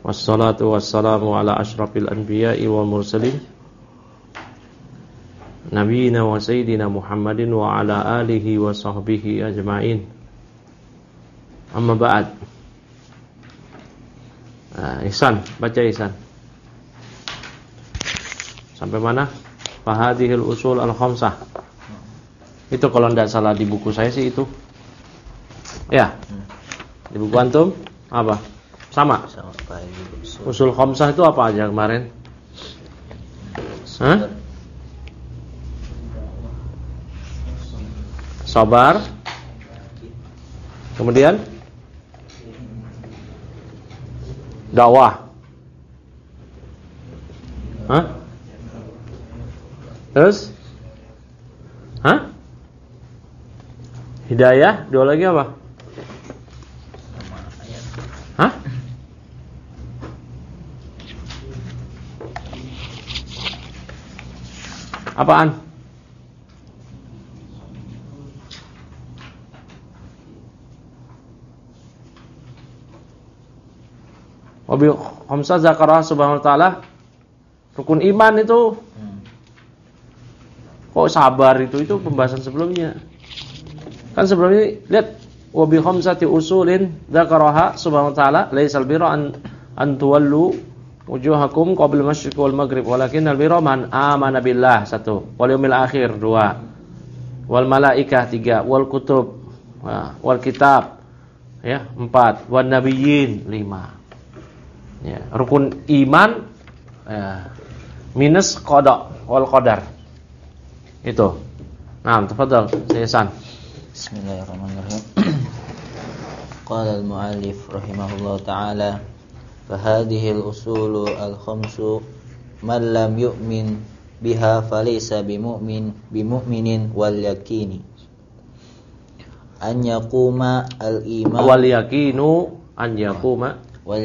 Wassalatu wassalamu ala asyrafil anbiya'i wal mursalin Nabiyina wa sayyidina Muhammadin wa ala alihi wa sahbihi ajma'in. Amma ba'd. Ihsan, baca Ihsan. Sampai mana? Fahadhil usul al-khamsah. Itu kalau tidak salah di buku saya sih itu. Ya. Di buku antum apa? Sama. Usul khamsah itu apa aja kemarin? Hah? Sabar. Kemudian dakwah. Hah? Terus? Hah? Hidayah, dua lagi apa? Hah? Apaan? Wabil khamsah zakarah subhanahu wa ta'ala. Rukun iman itu kok sabar itu pembahasan sebelumnya. Kan sebelumnya lihat wabil khamsati usulin zakaraha subhanahu wa ta'ala laisal birra an tuwallu wujuhakum qabla al-masyriq wal maghrib walakinnal birra man amana billah 1 wal yaumil akhir 2 wal malaikah 3 wal kutub wal kitab 4 wan nabiyyin 5. Ya, rukun iman minus qada wal qadar. Itu. Nah, tafadhal Ihsan. Bismillahirrahmanirrahim. Qala al-mu'allif rahimahullah ta'ala fa hadhihi al-usulu al-khamsu man lam yu'min biha falaysa bimu'minin wal yaqini an yaquma al-iman wal yaqinu an yaquma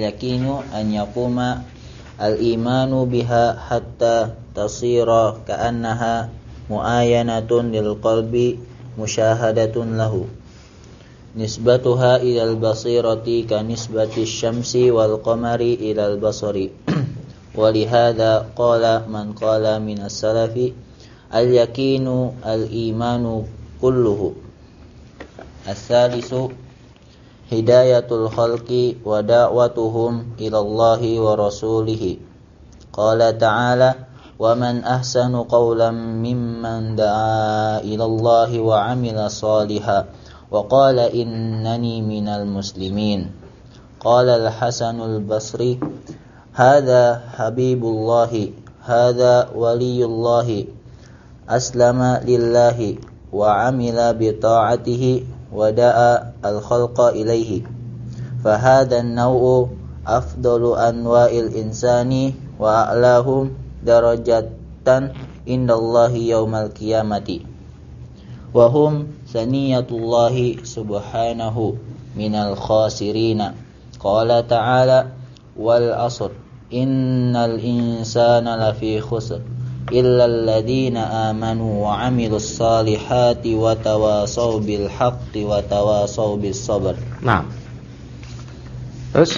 al-imanu biha hatta tasira ka'annaha mu'ayyanatun lil qalbi musyahadatun lahu nisbatuha ilal basirati ka nisbati syamsi wal qamari ilal basari walihada qala man qala minas salafi al-yaqinu al-imanu kulluhu. As-salisu hidayatul khalqi wa da'watuhum ilallahi wa rasulihi. Qala ta'ala wa man ahsanu qawlan mimman da'a ilallahi wa amila salihan wa qala innani minal muslimin. Qala al-Hasanul Basri hadha habibullahi hadha waliyullahi aslama lillahi wa amila bi ta'atihi wada'a al-khalqa ilaihi fahadha an-naw'u afdalu anwa'il insani wa a'lahum darajatan indallahi yaumal qiyamati wa hum saniyatullahi subhanahu minal khasirina. Qala ta'ala wal asr innal insana lafi khusr illa alladhina amanu wa amilus salihati wa tawasaw bil haqqi wa tawasaw bis sabr. Nah. Terus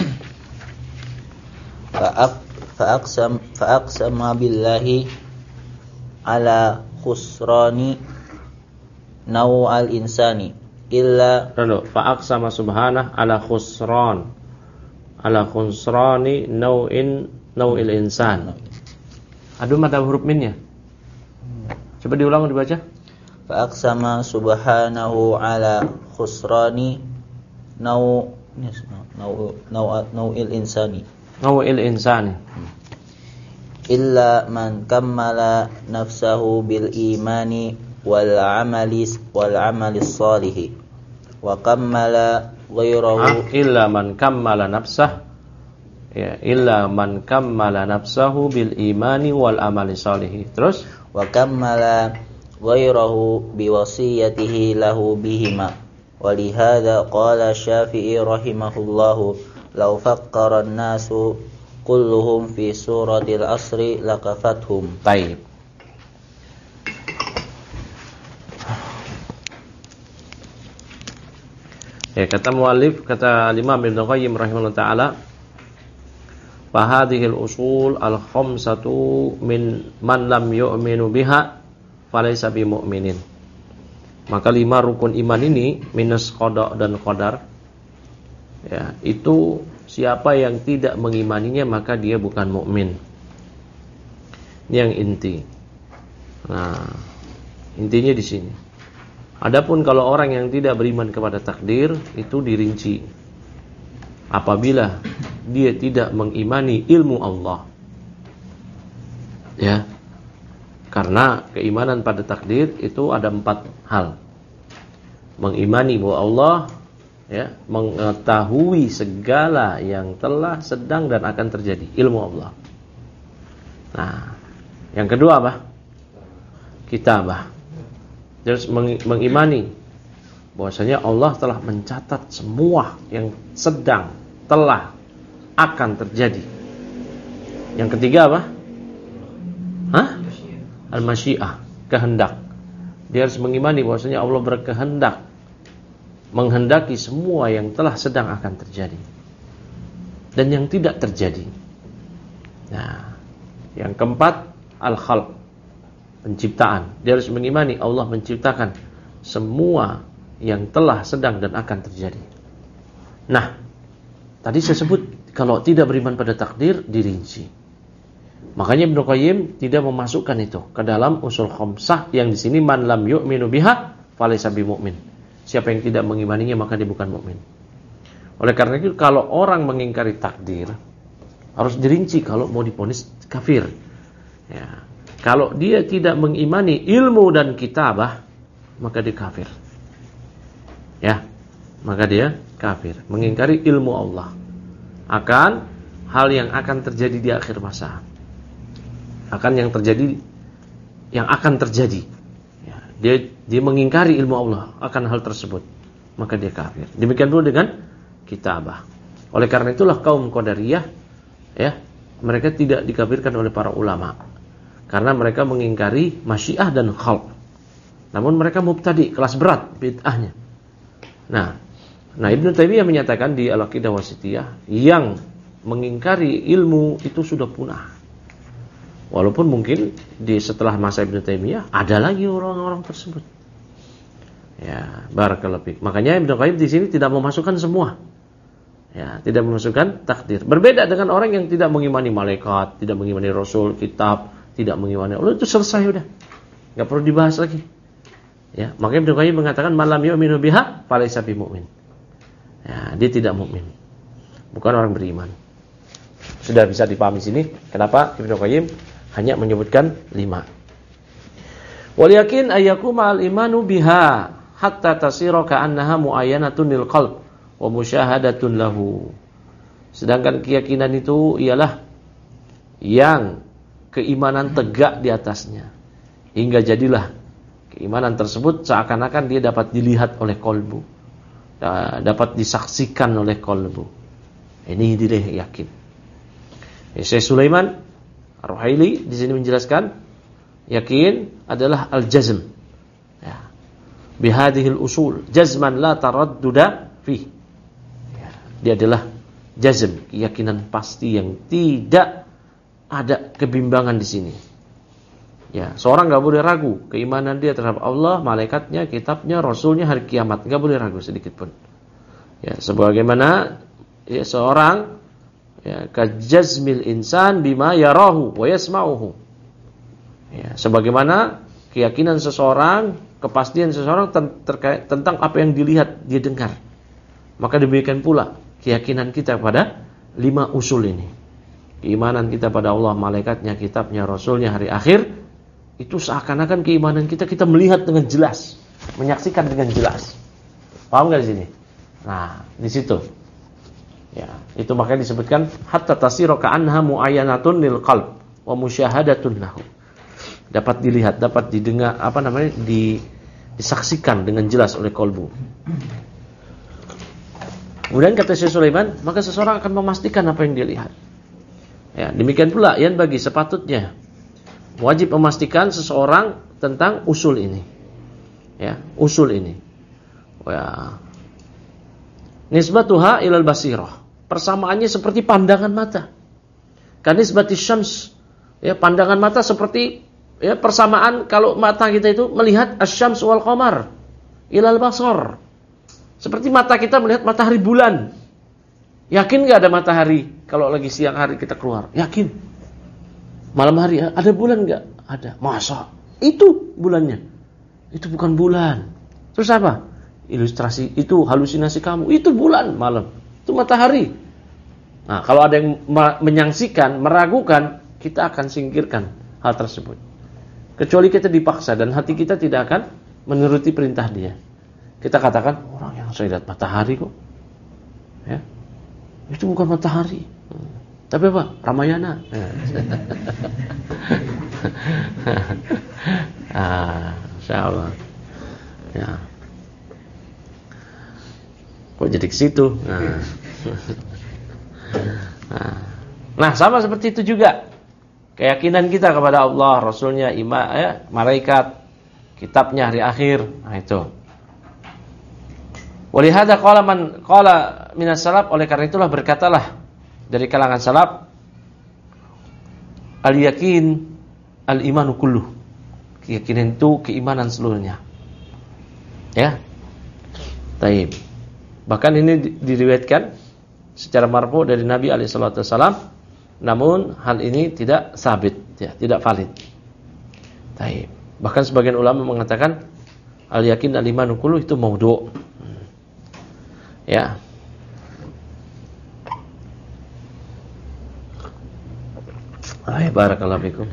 fa'aqsama billahi ala khusrani naw'al insani illa fa'aqsama subhanah ala khusrani naw'il insan. Aduh, mata huruf minnya. Coba diulang, dibaca. Fa'aqsama subhanahu ala khusrani naw'il insani. Naw'il insani. Illa man kammala nafsahu bil imani wal amali salihi wa kammala ghayrahu illa man kammala nafsahu illa man kammala nafsahu bil imani wal amali salihi. Terus wa kammala ghayrahu bi wasiyatihi lahu bihima. Walihada qala Syafi'i rahimahullahu law faqqara an-nasu kulluhum fi suratil asri lakafathum. Baik. Ya, kata muallif, kata Imam Ibnu Qayyim rahimahullah taala, Fahadhil usul al-khamsatu min man lam yu'minu biha falaysa bimu'minin. Maka 5 rukun iman ini minus qada dan qadar, ya, itu siapa yang tidak mengimaninya maka dia bukan mukmin. Ini yang inti. Nah, intinya di sini. Adapun kalau orang yang tidak beriman kepada takdir itu dirinci. Apabila dia tidak mengimani ilmu Allah, ya, karena keimanan pada takdir itu ada 4 hal. Mengimani bahwa Allah, ya, mengetahui segala yang telah, sedang dan akan terjadi, ilmu Allah. Nah, yang kedua apa? Kitabah. Terus mengimani bahwasanya Allah telah mencatat semua yang sedang, telah, akan terjadi. Yang ketiga apa? Al-masyiah, kehendak. Dia harus mengimani bahwasanya Allah berkehendak, menghendaki semua yang telah, sedang, akan terjadi dan yang tidak terjadi. Nah, yang keempat al-khalq, penciptaan. Dia harus mengimani Allah menciptakan semua yang telah, sedang dan akan terjadi. Nah, tadi saya sebut kalau tidak beriman pada takdir dirinci. Makanya Ibnu Qayyim tidak memasukkan itu ke dalam usul khamsah yang di sini man lam yu'minu biha falaysa bimu'min. Siapa yang tidak mengimaninya maka dia bukan mukmin. Oleh karena itu kalau orang mengingkari takdir harus dirinci kalau mau divonis kafir. Ya. Kalau dia tidak mengimani ilmu dan kitabah maka dia kafir. Ya. Maka dia kafir, mengingkari ilmu Allah akan hal yang akan terjadi di akhir masa, akan yang terjadi, yang akan terjadi. Ya, dia mengingkari ilmu Allah akan hal tersebut, maka dia kafir. Demikian pula dengan kitabah. Oleh karena itulah kaum Qadariyah, ya, mereka tidak dikafirkan oleh para ulama karena mereka mengingkari masyiah dan khalq. Namun mereka mubtadi, kelas berat bid'ahnya. Nah, Ibnu Taimiyah menyatakan di Al-Aqidah Wasithiyah yang mengingkari ilmu itu sudah punah. Walaupun mungkin di setelah masa Ibnu Taimiyah ada lagi orang-orang tersebut. Ya, barakallahu fiik. Makanya Ibnu Qayyim di sini tidak memasukkan semua. Ya, tidak memasukkan takdir. Berbeda dengan orang yang tidak mengimani malaikat, tidak mengimani rasul, kitab, tidak mengimani Allah, itu selesai udah. Enggak perlu dibahas lagi. Ya, makanya Ibnu Qayyim mengatakan malam yu'minu biha falaysa bimu'min. Ya, dia tidak mukmin. Bukan orang beriman. Sudah bisa dipahami sini kenapa Ibnu Qayyim hanya menyebutkan 5. Wal yakin ayyakuma al imanu biha hatta tasira ka'annaha muayyanatun lil qalb wa musyahadatun lahu. Sedangkan keyakinan itu ialah yang keimanan tegak di atasnya hingga jadilah keimanan tersebut seakan-akan dia dapat dilihat oleh kolbu, dapat disaksikan oleh kolbu. Ini dia yakin. Syekh Sulaiman Ar-Ruhaili di sini menjelaskan yakin adalah al-jazm. Ya. Bihadhil usul jazman la taradduda fi. Ya. Dia adalah jazm, keyakinan pasti yang tidak ada kebimbangan di sini. Ya, seorang enggak boleh ragu keimanan dia terhadap Allah, malaikatnya, kitabnya, rasulnya, hari kiamat, enggak boleh ragu sedikit pun. Ya, sebagaimana ya seorang ya kajazmil insan bima yarahu wa yasma'uhu. Ya, sebagaimana keyakinan seseorang, kepastian seseorang terkait tentang apa yang dilihat, dia dengar. Maka demikian pula keyakinan kita pada 5 usul ini. Keimanan kita pada Allah, malaikatnya, kitabnya, rasulnya, hari akhir, itu seakan-akan keimanan kita melihat dengan jelas, menyaksikan dengan jelas. Paham enggak di sini? Nah, di situ. Ya, itu makanya disebutkan hatta tasira ka'annaha muayyanatun lil qalb wa musyahadatun lahu. Dapat dilihat, dapat didengar, disaksikan dengan jelas oleh kolbu. Kemudian kata Syekh Sulaiman, maka seseorang akan memastikan apa yang dia lihat. Ya, demikian pula yang bagi sepatutnya wajib memastikan seseorang tentang usul ini. Ya, usul ini. Ya. Nisbatuha ilal basirah. Persamaannya seperti pandangan mata. Kanisbatis syams, ya, pandangan mata seperti, ya, persamaan kalau mata kita itu melihat asy-syams wal qamar ilal basar. Seperti mata kita melihat matahari bulan. Yakin enggak ada matahari kalau lagi siang hari kita keluar? Yakin. Malam hari ada bulan enggak? Ada. Masa? Itu bulannya. Itu bukan bulan. Terus apa? Ilustrasi, itu halusinasi kamu. Itu bulan malam. Itu matahari. Nah, kalau ada yang menyangsikan, meragukan, kita akan singkirkan hal tersebut. Kecuali kita dipaksa dan hati kita tidak akan menuruti perintah dia. Kita katakan, orang yang saya lihat matahari kok. Ya. Itu bukan matahari. Tapi apa? Ramayana. Insyaallah. Ya. Kok jadi ke situ? Nah, sama seperti itu juga. Keyakinan kita kepada Allah, Rasulnya, malaikat, kitabnya, hari akhir. Nah, itu. Walihada qala minas salaf, oleh karena itulah berkatalah dari kalangan salaf, al-yakin al-imanu kulluh. Keyakinan itu keimanan seluruhnya. Ya. Taib. Bahkan ini diriwayatkan secara marfu dari Nabi alaihi salatu wasallam, namun hal ini tidak sabit, ya, tidak valid. Taib. Bahkan sebagian ulama mengatakan al-yakin al-imanu kulluh itu maudhu'. Ya. Barakallahu fikum.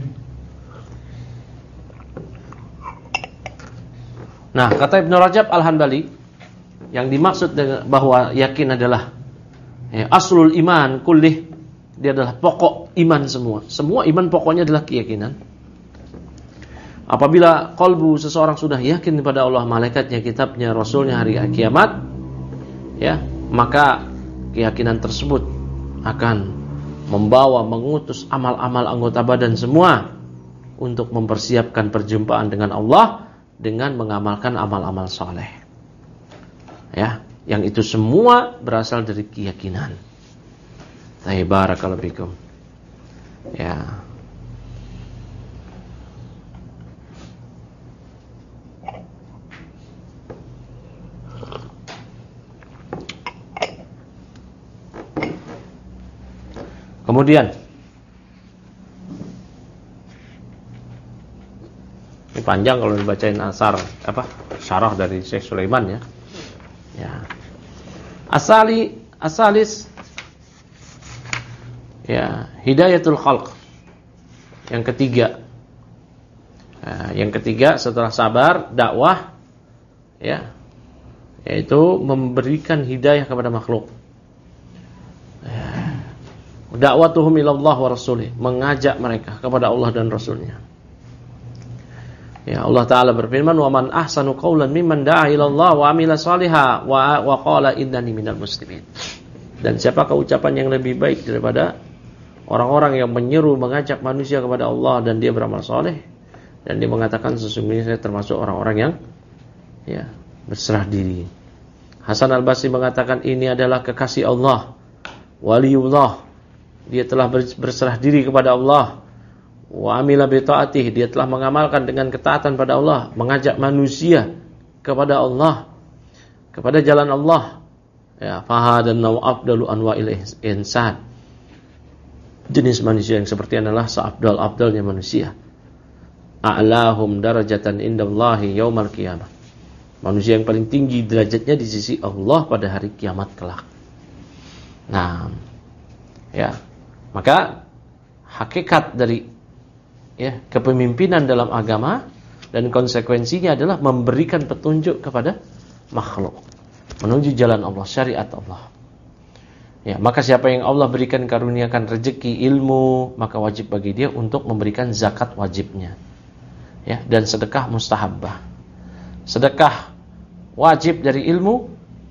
Nah, kata Ibnu Rajab Al-Hanbali, yang dimaksud dengan bahwa yakin adalah, ya, aslul iman kullih, dia adalah pokok iman semua. Semua iman pokoknya adalah keyakinan. Apabila qalbu seseorang sudah yakin kepada Allah, malaikatnya, kitabnya, rasulnya, hari kiamat, ya, maka keyakinan tersebut akan membawa, mengutus amal-amal anggota badan semua untuk mempersiapkan perjumpaan dengan Allah dengan mengamalkan amal-amal saleh. Ya, yang itu semua berasal dari keyakinan. Barakallahu fikum. Ya. Kemudian ini panjang kalau dibacain syarah dari Syekh Sulaiman, ya. Ya. Asalis, ya, hidayatul khalq. Yang ketiga. Yang ketiga setelah sabar, dakwah, ya, yaitu memberikan hidayah kepada makhluk. Dakwatuhum ilallah wa rasulih, mengajak mereka kepada Allah dan Rasulnya. Ya, Allah Ta'ala berfirman, wa man ahsanu qawlan mimman da'a ilallah wa amila salihah wa qala innani minal muslimin. Dan siapakah ucapan yang lebih baik daripada orang-orang yang menyeru, mengajak manusia kepada Allah dan dia beramal saleh, dan dia mengatakan sesungguhnya saya termasuk orang-orang yang, ya, berserah diri. Hasan Al-Basri mengatakan ini adalah kekasih Allah, waliullah. Dia telah berserah diri kepada Allah. Wa amila bi ta'atih, dia telah mengamalkan dengan ketaatan pada Allah, mengajak manusia kepada Allah, kepada jalan Allah. Ya, fahadan wa afdalu anwa'il insan. Jenis manusia yang seperti adalah seabdal-abdalnya manusia. A'lahum darajatan indallahi yaumal qiyamah. Manusia yang paling tinggi derajatnya di sisi Allah pada hari kiamat kelak. Nah, ya, maka hakikat dari, ya, kepemimpinan dalam agama dan konsekuensinya adalah memberikan petunjuk kepada makhluk menuju jalan Allah, syariat Allah. Ya, maka siapa yang Allah berikan karuniakan rezeki, ilmu, maka wajib bagi dia untuk memberikan zakat wajibnya. Ya, dan sedekah mustahabbah. Sedekah wajib dari ilmu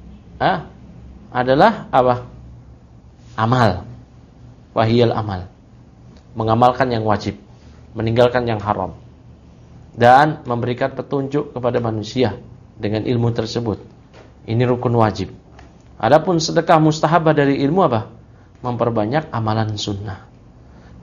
adalah apa? Amal. Wahiyal amal, mengamalkan yang wajib, meninggalkan yang haram, dan memberikan petunjuk kepada manusia dengan ilmu tersebut. Ini rukun wajib. Adapun sedekah mustahabah dari ilmu apa? Memperbanyak amalan sunnah.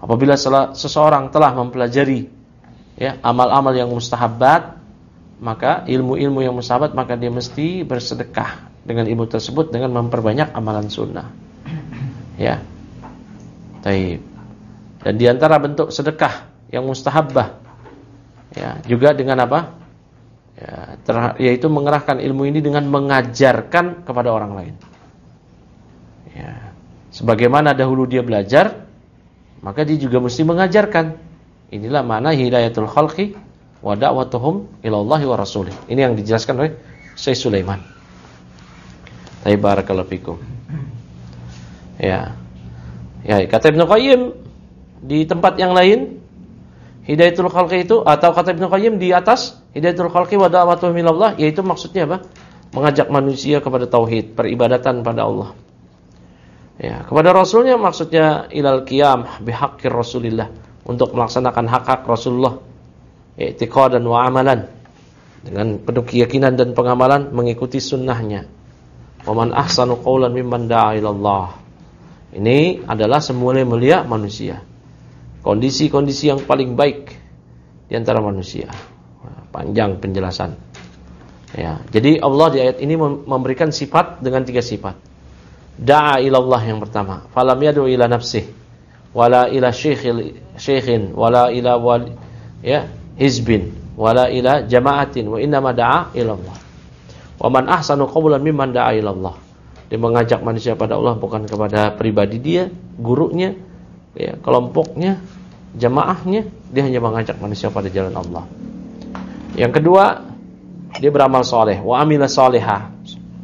Apabila seseorang telah mempelajari ya amal-amal yang mustahabat, maka ilmu-ilmu yang mustahabat, maka dia mesti bersedekah dengan ilmu tersebut dengan memperbanyak amalan sunnah. Ya. Taib. Dan di antara bentuk sedekah yang mustahabbah ya, juga dengan apa? Ya, yaitu mengerahkan ilmu ini dengan mengajarkan kepada orang lain. Ya. Sebagaimana dahulu dia belajar, maka dia juga mesti mengajarkan. Inilah makna hidayatul khalqi wa da'watuhum ila Allah wa rasulih. Ini yang dijelaskan oleh Syekh Sulaiman. Taib, barakallahu fikum. Ya. Ya, kata Ibnu Qayyim di tempat yang lain, hidayatul khalqi itu, atau kata Ibnu Qayyim di atas hidayatul khalqi wa da'watuhum ila Allah, yaitu maksudnya apa? Mengajak manusia kepada tauhid, peribadatan pada Allah. Ya, kepada Rasulnya maksudnya ilal qiyam bihaqqir Rasulillah, untuk melaksanakan hak-hak Rasulullah, i'tiqadan wa amalan, dengan penuh keyakinan dan pengamalan mengikuti sunnahnya. Wa man ahsanu qawlan mimman da'a ilallah. Ini adalah semulia-mulia manusia. Kondisi-kondisi yang paling baik di antara manusia. Panjang penjelasan. Ya, jadi Allah di ayat ini memberikan sifat dengan 3 sifat. Da'a ilallah yang pertama, falam yad'u ila nafsih wala ila syekhin wala ila wali, ya, hizbin wala ila jama'atin, wa innama da'a ilallah. Wa man ahsanu qawlan mimman da'a ilallah. Dia mengajak manusia pada Allah, bukan kepada pribadi dia, gurunya, ya, kelompoknya, jamaahnya. Dia hanya mengajak manusia pada jalan Allah. Yang kedua, dia beramal soleh, wa amila solehah.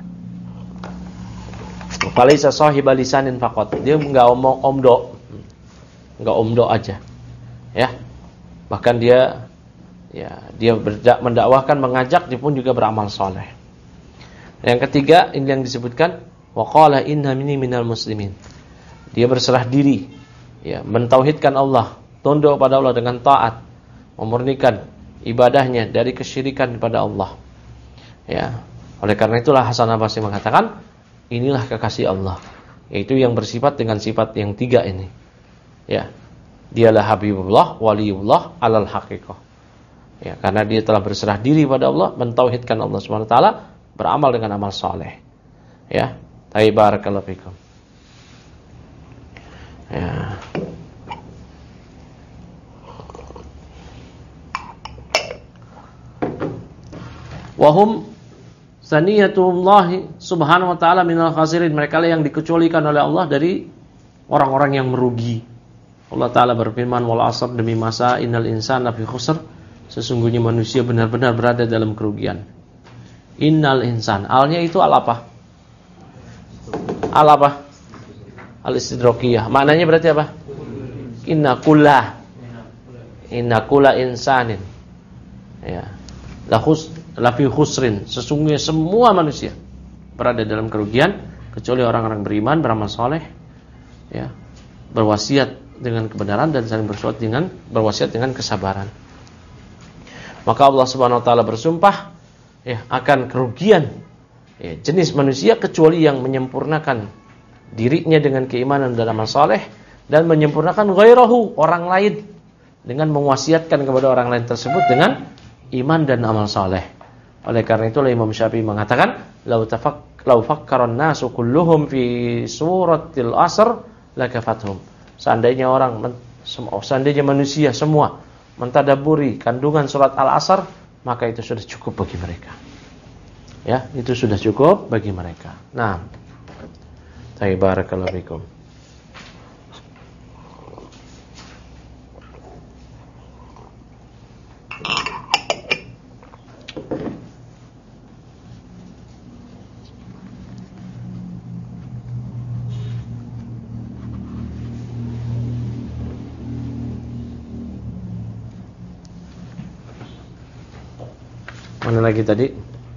Falaisa sahiba lisanin faqat. Dia enggak omong omdo. Enggak omdo aja. Ya. Bahkan dia mendakwahkan, mengajak, dia pun juga beramal soleh. Yang ketiga, ini yang disebutkan, wa qala inna minal muslimin. Dia berserah diri, ya, mentauhidkan Allah, tunduk pada Allah dengan taat, memurnikan ibadahnya dari kesyirikan kepada Allah. Ya. Oleh karena itulah Hasan Al-Basri mengatakan, inilah kekasih Allah, yaitu yang bersifat dengan sifat yang 3 ini. Ya. Dialah Habibullah, Waliullah alal haqiqah. Ya, karena dia telah berserah diri pada Allah, mentauhidkan Allah Subhanahu wa taala, beramal dengan amal saleh. Ya. Barakallahu fikum. Ya. Wahum saniyatullahi subhanahu wa ta'ala minal khasirin. Mereka lah yang dikecualikan oleh Allah dari orang-orang yang merugi. Allah Ta'ala berfirman, wal asr, demi masa, innal insana fi khusr, sesungguhnya manusia benar-benar berada dalam kerugian. Innal insan, alnya itu al apa? Al apa? Al istidrakiyah. Maknanya berarti apa? Inna kulla insanin, ya, lafi khusrin, sesungguhnya semua manusia berada dalam kerugian kecuali orang-orang beriman, beramal soleh, ya, berwasiat dengan kebenaran dan saling berwasiat dengan kesabaran. Maka Allah Subhanahu wa taala bersumpah, ya, akan kerugian, ya, jenis manusia kecuali yang menyempurnakan dirinya dengan keimanan dan amal soleh, dan menyempurnakan ghairahu, orang lain, dengan mewasiatkan kepada orang lain tersebut dengan iman dan amal soleh. Oleh karena itulah Imam Syafi'i mengatakan, lau fakkaran nasu kulluhum fi suratil asr lakafathum. Seandainya manusia semua mentadaburi kandungan surat Al-Asr, maka itu sudah cukup bagi mereka. Ya, itu sudah cukup bagi mereka. Nah, barakallahu fikum. Mana lagi tadi?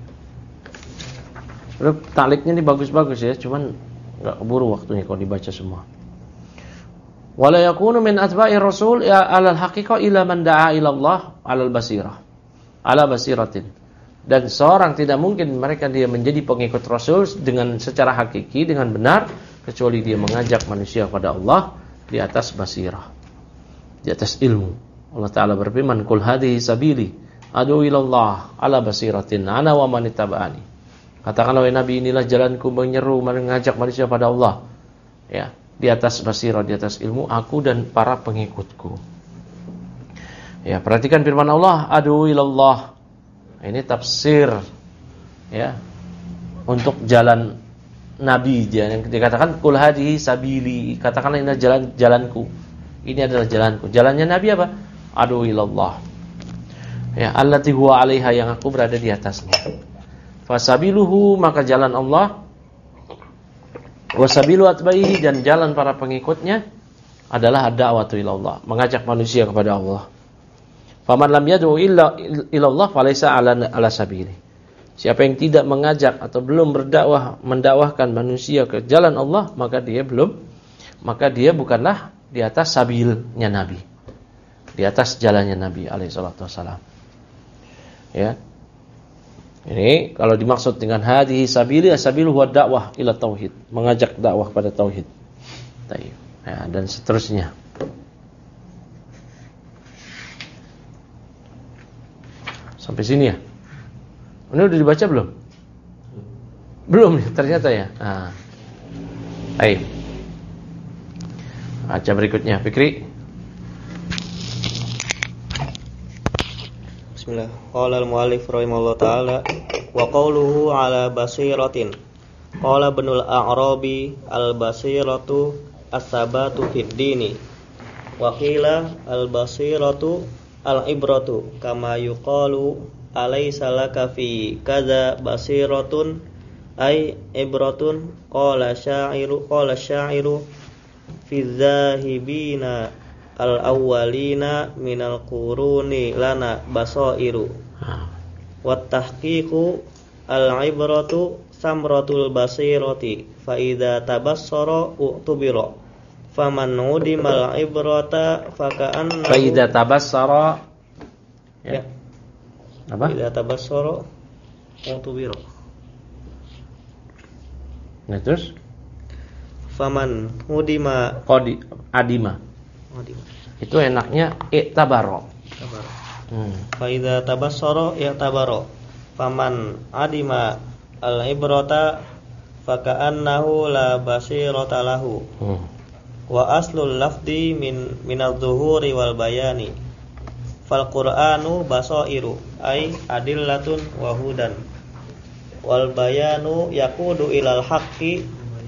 Takliknya ini bagus-bagus ya, cuman enggak keburu waktunya kalau dibaca semua. Wala yakunu min atba'i rasul ya alal haqiqah ila man da'a ila Allah alal basirah. Ala basiratin. Dan seorang tidak mungkin mereka dia menjadi pengikut Rasul dengan secara hakiki, dengan benar, kecuali dia mengajak manusia kepada Allah di atas basirah. di atas ilmu. Allah Ta'ala berfirman, "Qul hadhihi sabili ad'u ilallah ala basiratin ana wa man ittaba'ani." Katakanlah wahai Nabi, inilah jalanku menyeru mengajak manusia pada Allah. Ya, di atas basirah, di atas ilmu aku dan para pengikutku. Ya, perhatikan firman Allah, ad'u ilallah. Ini tafsir ya untuk jalan Nabi, yang dikatakan qul hadhihi sabili, katakanlah ini jalanku. Ini adalah jalanku. Jalannya Nabi apa? Adu ilallah. Ya, allati huwa 'alaiha, yang aku berada di atasnya. Fasabiluhu, maka jalan Allah, wasabilu atbaihi, dan jalan para pengikutnya adalah ad-da'watu ilallah, mengajak manusia kepada Allah. Faman lam yad'u ilallah falaysa 'ala sabili. Siapa yang tidak mengajak atau belum mendakwahkan manusia ke jalan Allah, maka dia bukanlah di atas sabilnya Nabi, di atas jalannya Nabi alaihi salatu wassalam. Ya. Ini kalau dimaksud dengan hadhihi sabili, sabilu huwa dakwah ila tauhid, mengajak dakwah pada tauhid. Ya, dan seterusnya. Sampai sini ya. Ini udah dibaca belum? Belum ternyata ya. Nah. Baik. Baca berikutnya, Fikri. Bismillah. Qala al-mu'allif rahimahullah ta'ala wa qawluhu 'ala basiratin. Qala Ibnul A'rabi al-basiratu as-sabatu fid dini. Wa qila al-basiratu al-ibratu kama yuqalu alaysa laka fi kadza basiratun ay ibratun. Qala syairu fi dzahibina al-awwalina minal quruni lana basairu. Wat tahqiqu al-ibratu samratul basirati fa idza tabassara utubira faman udimal ibrata faka'annahu Fa idza tabassara ya. Apa? Idza tabassara utubira. Nah, terus Faman udima qadi adima. Itu enaknya i'tabaro. Fa idza tabassara i'tabara. Faman adima al-ibrata faka'annahu la basirata lahu. Wa aslul lafdi min adh-dhuhuri wal bayani. Fal Qur'anu basairu ay adillatun wa hudan. Wal bayanu yaqudu ilal haqqi.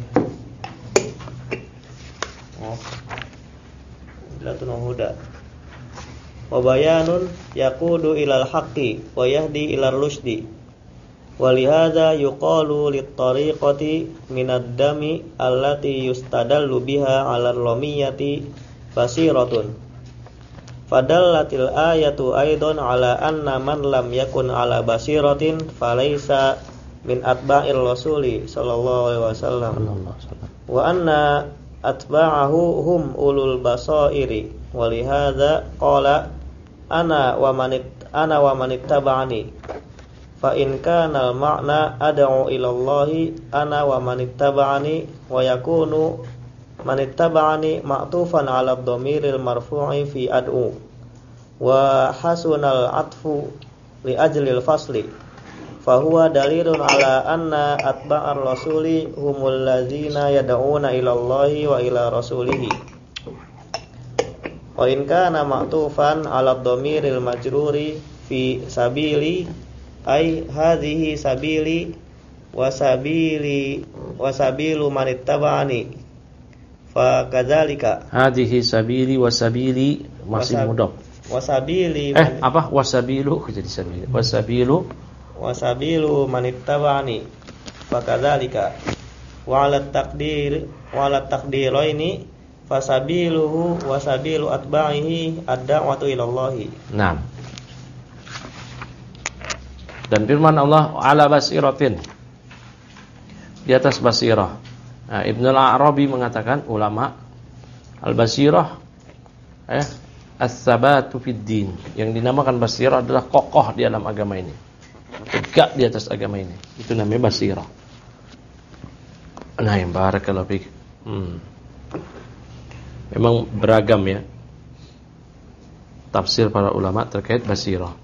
Adillatun wa hudan. Wa bayanun yaqudu ilal haqqi wa yahdi ilal rusdi. Walihada yuqalu lit-tariqati minad dami allati yustadallu biha 'alal ramiyati basiratun. Fadallatil ayatu aidan 'ala anna man lam yakun 'ala basiratin falaysa min atba'ir rasuli sallallahu alaihi wasallam. Wa anna atba'ahu hum ulul basairi. Walihada qala ana wa man ittaba'ani. Fa in kana al-ma'na ad'u ila Allahi ana wa man ittaba'ani wa yakunu man ittaba'ani ma'tufan 'ala ad-dhamiril marfu'i fi ad'u wa hasunal 'atfu li ajlil fasli fa huwa dalilun 'ala anna atba'ar rasuli humul ladzina yad'una ila Allahi wa ila rasulihi. Wa in kana ma'tufan 'ala ad-dhamiril majruri fi sabili ay hadhihi sabili wa sabilu man ittaba'ani fa kadzalika hadhihi sabili wa sabili masih mudhaf. Wasabili wasabilu jadi sabili. Wasabilu man ittaba'ani fa kadzalika wa 'ala taqdiraini fasabiluhu wasabilu atba'ihi ad-da'watu ila Allah. Naam. Dan firman Allah ala basiratin, di atas basirah. Nah, Ibnul A'rabi mengatakan, ulama, al-basirah as-sabatu fid din. Yang dinamakan basirah adalah kokoh di dalam agama ini, tegak di atas agama ini. Itu namanya basirah. Nah, yang barakallahu fiik. Memang beragam ya. tafsir para ulama terkait basirah.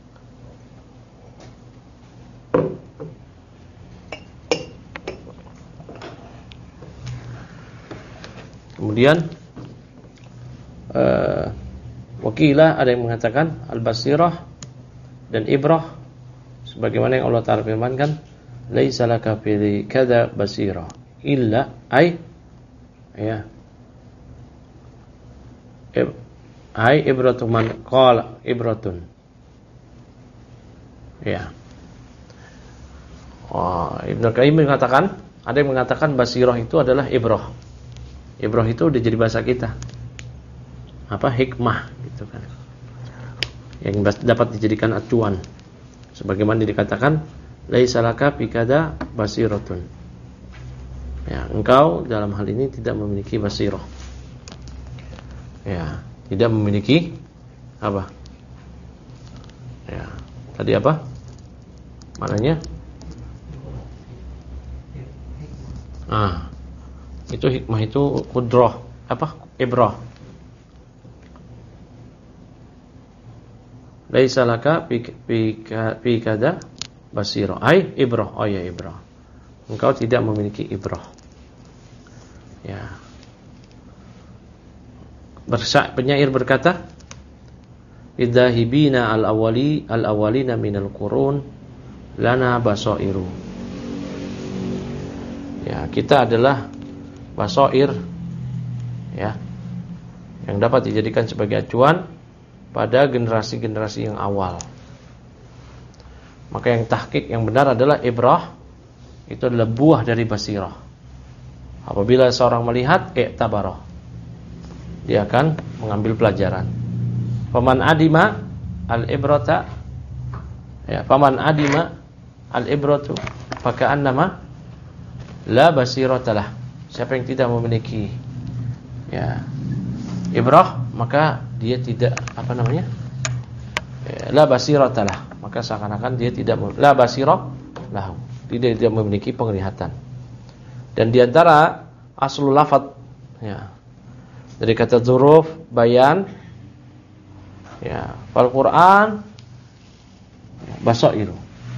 Kemudian wakilah ada yang mengatakan al-basirah dan ibrah sebagaimana yang Allah Ta'ala firmankan, laisa laka fi kadza basirah illa ay ya ay ibratu man qala ibratun ya. Ibnu Qayyim mengatakan, ada yang mengatakan basirah itu adalah ibrah. Ibrah itu udah jadi bahasa kita. Apa hikmah gitu kan. Yang dapat dijadikan acuan. Sebagaimana dikatakan laisa laka fi kadza basiratun. Ya, engkau dalam hal ini tidak memiliki basirah. Ya, tidak memiliki apa? Ya, tadi apa? Maknanya? Itu hikmah itu qudrah, apa? Ibrah. Laisa laka fi kadza basirah. Ai ibrah, oh ya ibrah. Engkau tidak memiliki ibrah. Ya. Penyair berkata, idzahibina al-awwalina minal qurun lana basairu. Ya, kita adalah basair ya, yang dapat dijadikan sebagai acuan pada generasi-generasi yang awal. Maka yang tahqiq yang benar adalah ibrah itu adalah buah dari basirah. Apabila seorang melihat i'tabarah, dia akan mengambil pelajaran. Faman adima al-ibrata ya, faman adima al-ibratu faka'annama la basiratalah. Siapa yang tidak memiliki ya ibrah, maka dia tidak apa namanya? La basiratalah. Maka seakan-akan dia tidak la basirah lahu. Dia tidak memiliki penglihatan. Dan di antara aslul lafaz ya, dari kata dzuruf bayan ya, fal Quran basairu.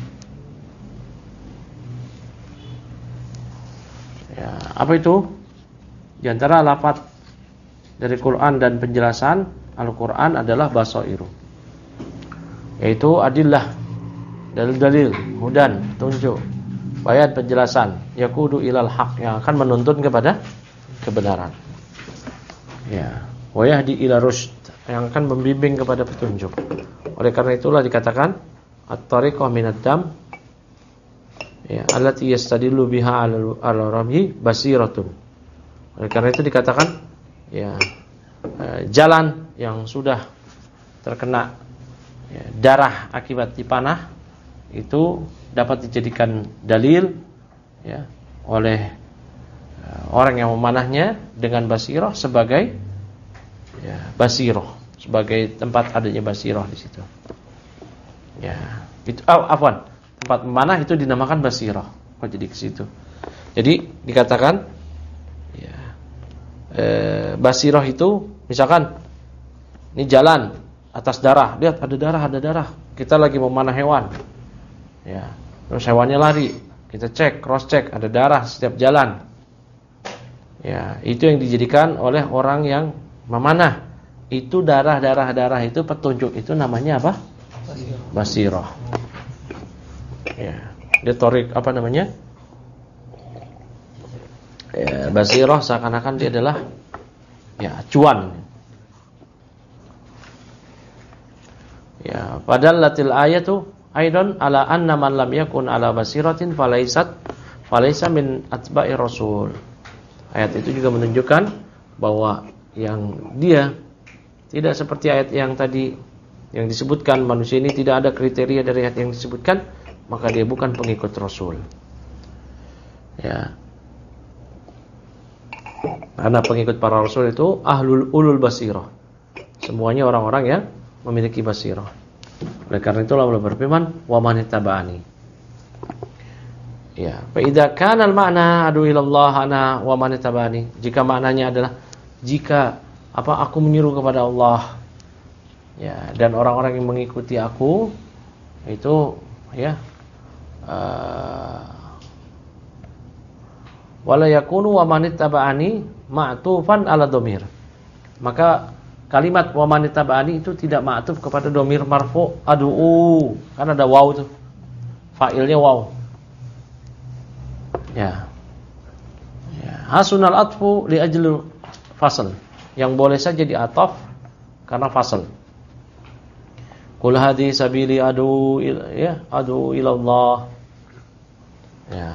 Ya, apa itu? Di antara lafaz dari Quran dan penjelasan Al-Quran adalah basairu, yaitu adillah, dalil-dalil, hudan, petunjuk, bayan, penjelasan, yakudu ilal haq, yang akan menuntun kepada kebenaran. Ya, wa yahdi ila rusyd, yang akan membimbing kepada petunjuk. Oleh karena itulah dikatakan at-tariqah minad dam ya, allati yastadillu biha 'ala ramyi basiratun. Oleh karena itu dikatakan ya, jalan yang sudah terkena ya, darah akibat dipanah itu dapat dijadikan dalil ya, oleh orang yang memanahnya dengan basirah sebagai ya, basirah, sebagai tempat adanya basirah di situ. Ya, itu afwan, tempat memanah itu dinamakan basirah. Oh, jadi ke situ. Jadi dikatakan ya, basirah itu misalkan ini jalan atas darah, lihat ada darah. Kita lagi memanah hewan. Ya, terus hewannya lari. Kita cek, cross check, ada darah setiap jalan. Ya, itu yang dijadikan oleh orang yang memanah. Itu darah itu petunjuk, itu namanya apa? Basirah. Ya, dia torik apa namanya? Ya, basirah seakan-akan dia adalah ya acuan. Ya, padahal latil ayatu aidan ala anna man lam yakun ala basiratin falaysa min atba'i rasul. Ayat itu juga menunjukkan bahwa yang dia tidak seperti ayat yang tadi yang disebutkan, manusia ini tidak ada kriteria dari ayat yang disebutkan, maka dia bukan pengikut Rasul. Ya. Karena pengikut para Rasul itu ulul basirah. Semuanya orang-orang yang memiliki basirah. Oleh karena itulah Allah berfirman, "Wa man ittaba'ani." Ya, fa idza kana al-ma'na adu ila Allah ana wa man ittaba'ani. Jika maknanya adalah jika aku menyeru kepada Allah, Ya, dan orang-orang yang mengikuti aku itu ya wala yakunu wa man ittaba'ani ma'tufan ala dhamir. Maka kalimat wa man ittaba'ani itu tidak ma'tuf kepada dhamir marfu ad'u, kan ada waw tuh. Fa'ilnya waw. Ya. Ya, hasunal atfu li ajli fasl. Yang boleh saja diataf karena fasl. Qul hadhi sabili adu ila Allah. Ya.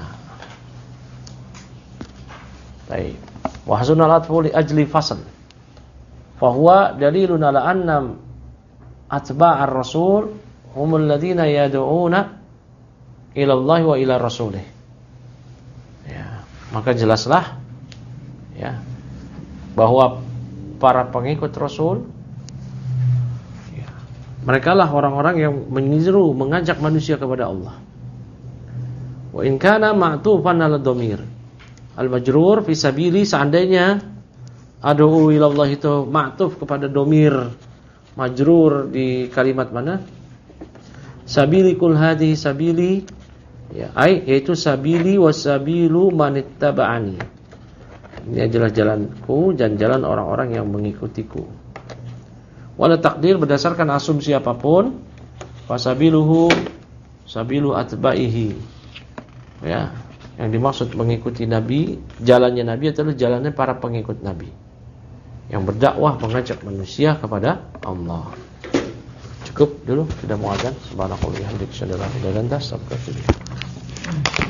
Baik. Wa hasunal atfu li ajli fasl. Fa huwa dalilun ala anna atba'ar rasul humul ladzina yad'una ila Allah wa ila rasulih. Ya, maka jelaslah ya bahwa para pengikut Rasul ya, mereka lah orang-orang yang menyeru, mengajak manusia kepada Allah. Wa in kana ma'tufan 'ala dhamir al-majrur fi sabili, seandainya ad'u ila Allah itu ma'tuf kepada dhamir majrur di kalimat mana? Sabili kul hadhi sabili, ya, yaitu sabili wasabilu manittaba'ani. Ini adalah jalanku dan jalan orang-orang yang mengikutiku. Wala takdir, berdasarkan asumsi apapun, fasabiluhu sabilu atba'ihi. Ya, yang dimaksud mengikuti Nabi, jalannya Nabi adalah jalannya para pengikut Nabi yang berdakwah mengajak manusia kepada Allah. Cukup dulu, sudah mau azan. Subhanallah wa bihamdihi, asyhadu an la ilaha illa anta, astaghfiruka wa atubu ilaik.